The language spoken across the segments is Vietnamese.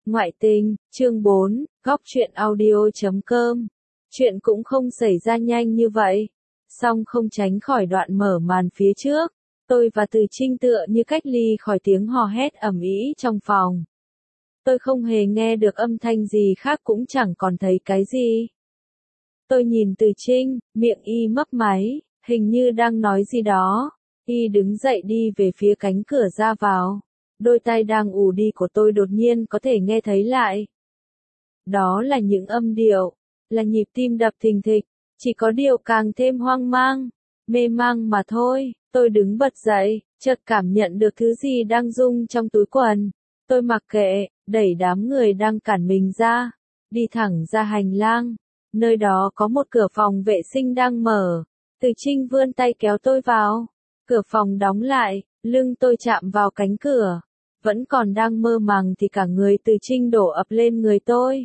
Ngoại tình, chương 4, góc truyện audio.com. Chuyện cũng không xảy ra nhanh như vậy. Song không tránh khỏi đoạn mở màn phía trước. Tôi và Từ Trinh tựa như cách ly khỏi tiếng hò hét ầm ĩ trong phòng. Tôi không hề nghe được âm thanh gì khác cũng chẳng còn thấy cái gì. Tôi nhìn Từ Trinh, miệng y mấp máy, hình như đang nói gì đó. Y đứng dậy đi về phía cánh cửa ra vào. Đôi tai đang ù đi của tôi đột nhiên có thể nghe thấy lại. Đó là những âm điệu, là nhịp tim đập thình thịch, chỉ có điều càng thêm hoang mang, mê mang mà thôi. Tôi đứng bật dậy, chợt cảm nhận được thứ gì đang rung trong túi quần. Tôi mặc kệ, đẩy đám người đang cản mình ra, đi thẳng ra hành lang. Nơi đó có một cửa phòng vệ sinh đang mở. Từ Trinh vươn tay kéo tôi vào. Cửa phòng đóng lại, lưng tôi chạm vào cánh cửa. Vẫn còn đang mơ màng thì cả người Từ Trinh đổ ập lên người tôi.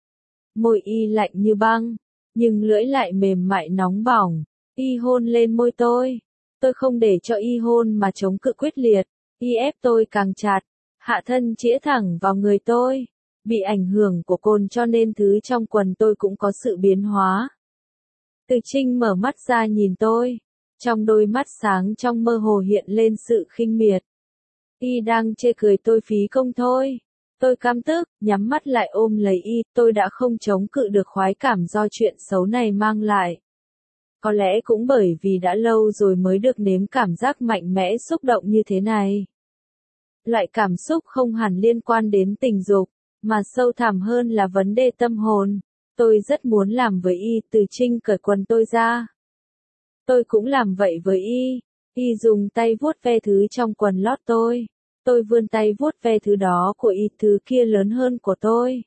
Môi y lạnh như băng, nhưng lưỡi lại mềm mại nóng bỏng. Y hôn lên môi tôi. Tôi không để cho y hôn mà chống cự quyết liệt. Y ép tôi càng chặt, hạ thân chĩa thẳng vào người tôi. Bị ảnh hưởng của cồn cho nên thứ trong quần tôi cũng có sự biến hóa. Từ Trinh mở mắt ra nhìn tôi. Trong đôi mắt sáng trong mơ hồ hiện lên sự khinh miệt. Y đang chê cười tôi phí công thôi. Tôi căm tức, nhắm mắt lại ôm lấy y, tôi đã không chống cự được khoái cảm do chuyện xấu này mang lại. Có lẽ cũng bởi vì đã lâu rồi mới được nếm cảm giác mạnh mẽ xúc động như thế này. Loại cảm xúc không hẳn liên quan đến tình dục, mà sâu thẳm hơn là vấn đề tâm hồn. Tôi rất muốn làm với y. Từ Trinh cởi quần tôi ra. Tôi cũng làm vậy với y. Y dùng tay vuốt ve thứ trong quần lót tôi. Tôi vươn tay vuốt ve thứ đó của y, thứ kia lớn hơn của tôi.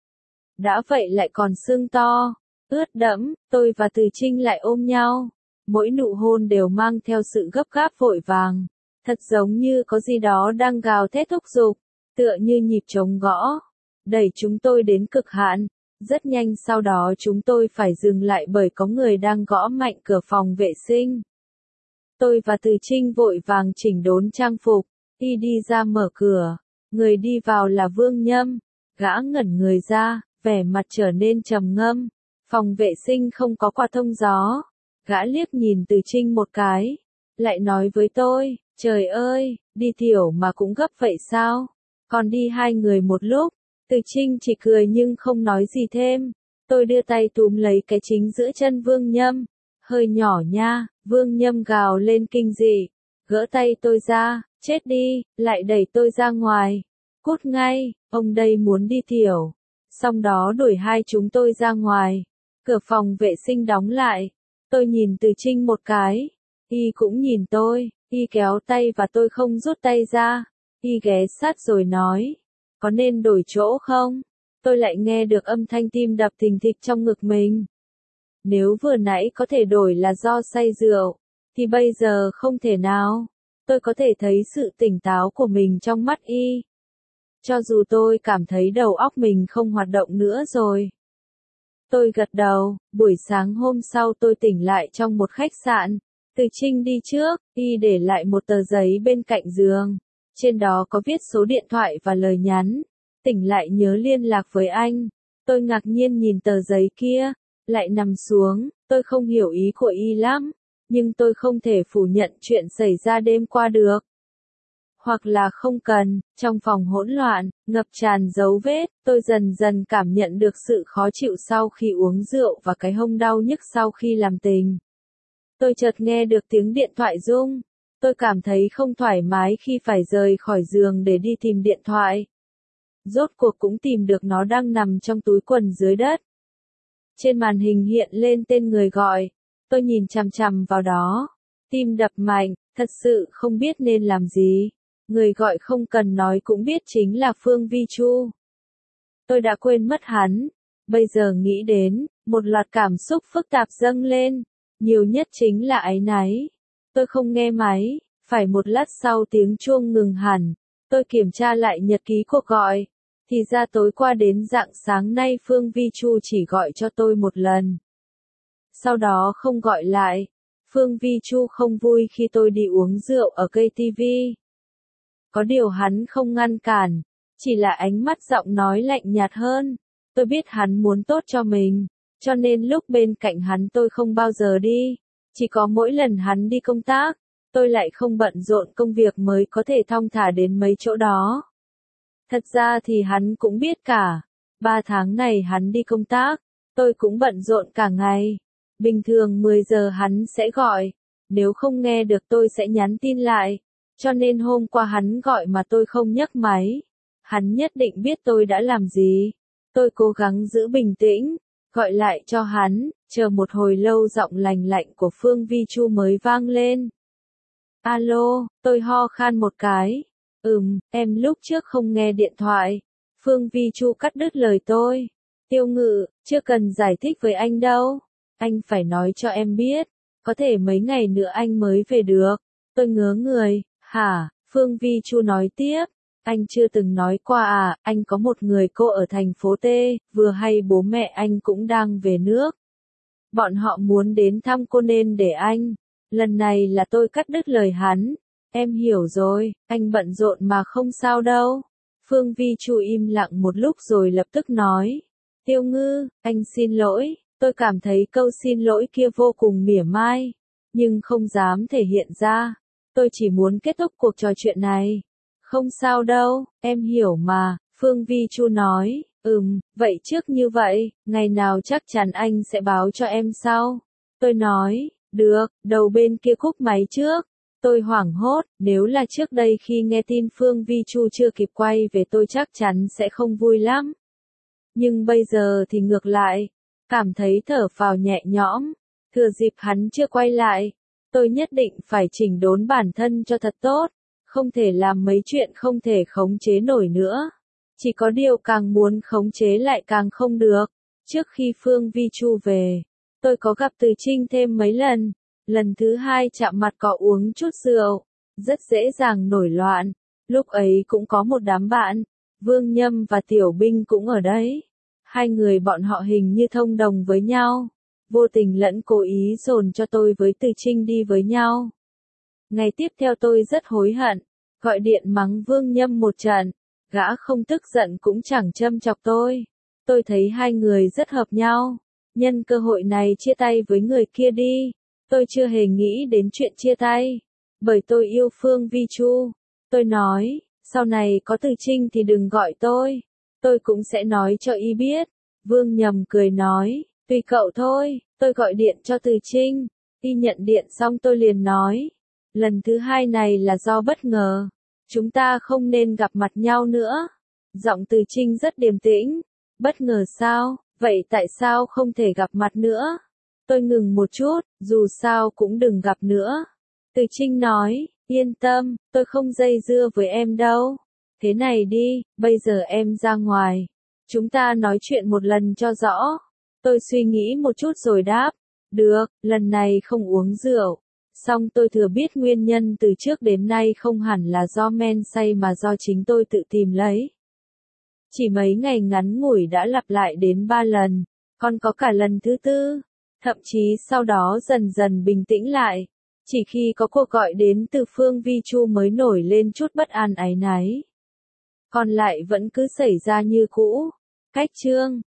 Đã vậy lại còn sưng to, ướt đẫm, tôi và Từ Trinh lại ôm nhau. Mỗi nụ hôn đều mang theo sự gấp gáp vội vàng. Thật giống như có gì đó đang gào thét thúc giục, tựa như nhịp trống gõ, đẩy chúng tôi đến cực hạn. Rất nhanh sau đó chúng tôi phải dừng lại bởi có người đang gõ mạnh cửa phòng vệ sinh. Tôi và Từ Trinh vội vàng chỉnh đốn trang phục. Y đi ra mở cửa, người đi vào là Vương Nhâm. Gã ngẩn người ra, vẻ mặt trở nên trầm ngâm. Phòng vệ sinh không có quạt thông gió. Gã liếc nhìn Từ Trinh một cái, lại nói với tôi, trời ơi, đi tiểu mà cũng gấp vậy sao? Còn đi hai người một lúc. Từ Trinh chỉ cười nhưng không nói gì thêm. Tôi đưa tay túm lấy cái chính giữa chân Vương Nhâm. Hơi nhỏ nha. Vương Nhâm gào lên kinh dị, gỡ tay tôi ra. Chết đi, lại đẩy tôi ra ngoài. Cút ngay, ông đây muốn đi tiểu. Xong đó đuổi hai chúng tôi ra ngoài. Cửa phòng vệ sinh đóng lại. Tôi nhìn Từ Trinh một cái. Y cũng nhìn tôi. Y kéo tay và tôi không rút tay ra. Y ghé sát rồi nói, có nên đổi chỗ không? Tôi lại nghe được âm thanh tim đập thình thịch trong ngực mình. Nếu vừa nãy có thể đổi là do say rượu, thì bây giờ không thể nào. Tôi có thể thấy sự tỉnh táo của mình trong mắt y. Cho dù tôi cảm thấy đầu óc mình không hoạt động nữa rồi. Tôi gật đầu. Buổi sáng hôm sau tôi tỉnh lại trong một khách sạn. Từ Trinh đi trước, y để lại một tờ giấy bên cạnh giường. Trên đó có viết số điện thoại và lời nhắn. Tỉnh lại nhớ liên lạc với anh. Tôi ngạc nhiên nhìn tờ giấy kia, lại nằm xuống. Tôi không hiểu ý của y lắm, nhưng tôi không thể phủ nhận chuyện xảy ra đêm qua được. Hoặc là không cần. Trong phòng hỗn loạn, ngập tràn dấu vết, tôi dần dần cảm nhận được sự khó chịu sau khi uống rượu và cái hông đau nhức sau khi làm tình. Tôi chợt nghe được tiếng điện thoại rung. Tôi cảm thấy không thoải mái khi phải rời khỏi giường để đi tìm điện thoại. Rốt cuộc cũng tìm được, nó đang nằm trong túi quần dưới đất. Trên màn hình hiện lên tên người gọi. Tôi nhìn chằm chằm vào đó. Tim đập mạnh, thật sự không biết nên làm gì. Người gọi không cần nói cũng biết chính là Phương Vi Chu. Tôi đã quên mất hắn. Bây giờ nghĩ đến, một loạt cảm xúc phức tạp dâng lên. Nhiều nhất chính là áy náy. Tôi không nghe máy. Phải một lát sau tiếng chuông ngừng hẳn. Tôi kiểm tra lại nhật ký cuộc gọi. Thì ra tối qua đến rạng sáng nay Phương Vi Chu chỉ gọi cho tôi một lần. Sau đó không gọi lại. Phương Vi Chu không vui khi tôi đi uống rượu ở cây TV. Có điều hắn không ngăn cản. Chỉ là ánh mắt giọng nói lạnh nhạt hơn. Tôi biết hắn muốn tốt cho mình, cho nên lúc bên cạnh hắn tôi không bao giờ đi. Chỉ có mỗi lần hắn đi công tác, tôi lại không bận rộn công việc mới có thể thong thả đến mấy chỗ đó. Thật ra thì hắn cũng biết cả. 3 tháng này hắn đi công tác, tôi cũng bận rộn cả ngày. Bình thường 10 giờ hắn sẽ gọi, nếu không nghe được tôi sẽ nhắn tin lại. Cho nên hôm qua hắn gọi mà tôi không nhấc máy. Hắn nhất định biết tôi đã làm gì. Tôi cố gắng giữ bình tĩnh, gọi lại cho hắn, chờ một hồi lâu giọng lành lạnh của Phương Vi Chu mới vang lên. Alo, tôi ho khan một cái. Em lúc trước không nghe điện thoại. Phương Vi Chu cắt đứt lời tôi. Tiêu Ngự, chưa cần giải thích với anh đâu. Anh phải nói cho em biết. Có thể mấy ngày nữa anh mới về được. Tôi ngớ người. Hả? Phương Vi Chu nói tiếp. Anh chưa từng nói qua à, anh có một người cô ở thành phố T, vừa hay bố mẹ anh cũng đang về nước. Bọn họ muốn đến thăm cô nên để anh. Lần này là tôi cắt đứt lời hắn. Em hiểu rồi, anh bận rộn mà không sao đâu. Phương Vi Chu im lặng một lúc rồi lập tức nói. Tiêu Ngư, anh xin lỗi, tôi cảm thấy câu xin lỗi kia vô cùng mỉa mai. Nhưng không dám thể hiện ra. Tôi chỉ muốn kết thúc cuộc trò chuyện này. Không sao đâu, em hiểu mà, Phương Vi Chu nói. Vậy trước như vậy, ngày nào chắc chắn anh sẽ báo cho em sau. Tôi nói, được, đầu bên kia cúp máy trước. Tôi hoảng hốt, nếu là trước đây khi nghe tin Phương Vi Chu chưa kịp quay về tôi chắc chắn sẽ không vui lắm. Nhưng bây giờ thì ngược lại, cảm thấy thở phào nhẹ nhõm, thừa dịp hắn chưa quay lại. Tôi nhất định phải chỉnh đốn bản thân cho thật tốt, không thể làm mấy chuyện không thể khống chế nổi nữa. Chỉ có điều càng muốn khống chế lại càng không được. Trước khi Phương Vi Chu về, tôi có gặp Từ Trinh thêm mấy lần. Lần thứ 2 chạm mặt có uống chút rượu, rất dễ dàng nổi loạn. Lúc ấy cũng có một đám bạn, Vương Nhâm và Tiểu Binh cũng ở đấy. Hai người bọn họ hình như thông đồng với nhau, vô tình lẫn cố ý dồn cho tôi với Từ Trinh đi với nhau. Ngày tiếp theo tôi rất hối hận, gọi điện mắng Vương Nhâm một trận, gã không tức giận cũng chẳng châm chọc tôi. Tôi thấy hai người rất hợp nhau, nhân cơ hội này chia tay với người kia đi. Tôi chưa hề nghĩ đến chuyện chia tay, bởi tôi yêu Phương Vi Chu. Tôi nói, sau này có Từ Trinh thì đừng gọi tôi cũng sẽ nói cho y biết. Vương Nhầm cười nói, tùy cậu thôi, tôi gọi điện cho Từ Trinh. Y nhận điện xong tôi liền nói, lần thứ 2 này là do bất ngờ, chúng ta không nên gặp mặt nhau nữa. Giọng Từ Trinh rất điềm tĩnh, bất ngờ sao, vậy tại sao không thể gặp mặt nữa? Tôi ngừng một chút, dù sao cũng đừng gặp nữa. Từ Trinh nói, yên tâm, tôi không dây dưa với em đâu. Thế này đi, bây giờ em ra ngoài. Chúng ta nói chuyện một lần cho rõ. Tôi suy nghĩ một chút rồi đáp. Được, lần này không uống rượu. Xong tôi thừa biết nguyên nhân từ trước đến nay không hẳn là do men say mà do chính tôi tự tìm lấy. Chỉ mấy ngày ngắn ngủi đã lặp lại đến 3 lần, còn có cả lần thứ 4. Thậm chí sau đó dần dần bình tĩnh lại. Chỉ khi có cuộc gọi đến từ Phương Vi Chu mới nổi lên chút bất an áy náy. Còn lại vẫn cứ xảy ra như cũ. Cách chương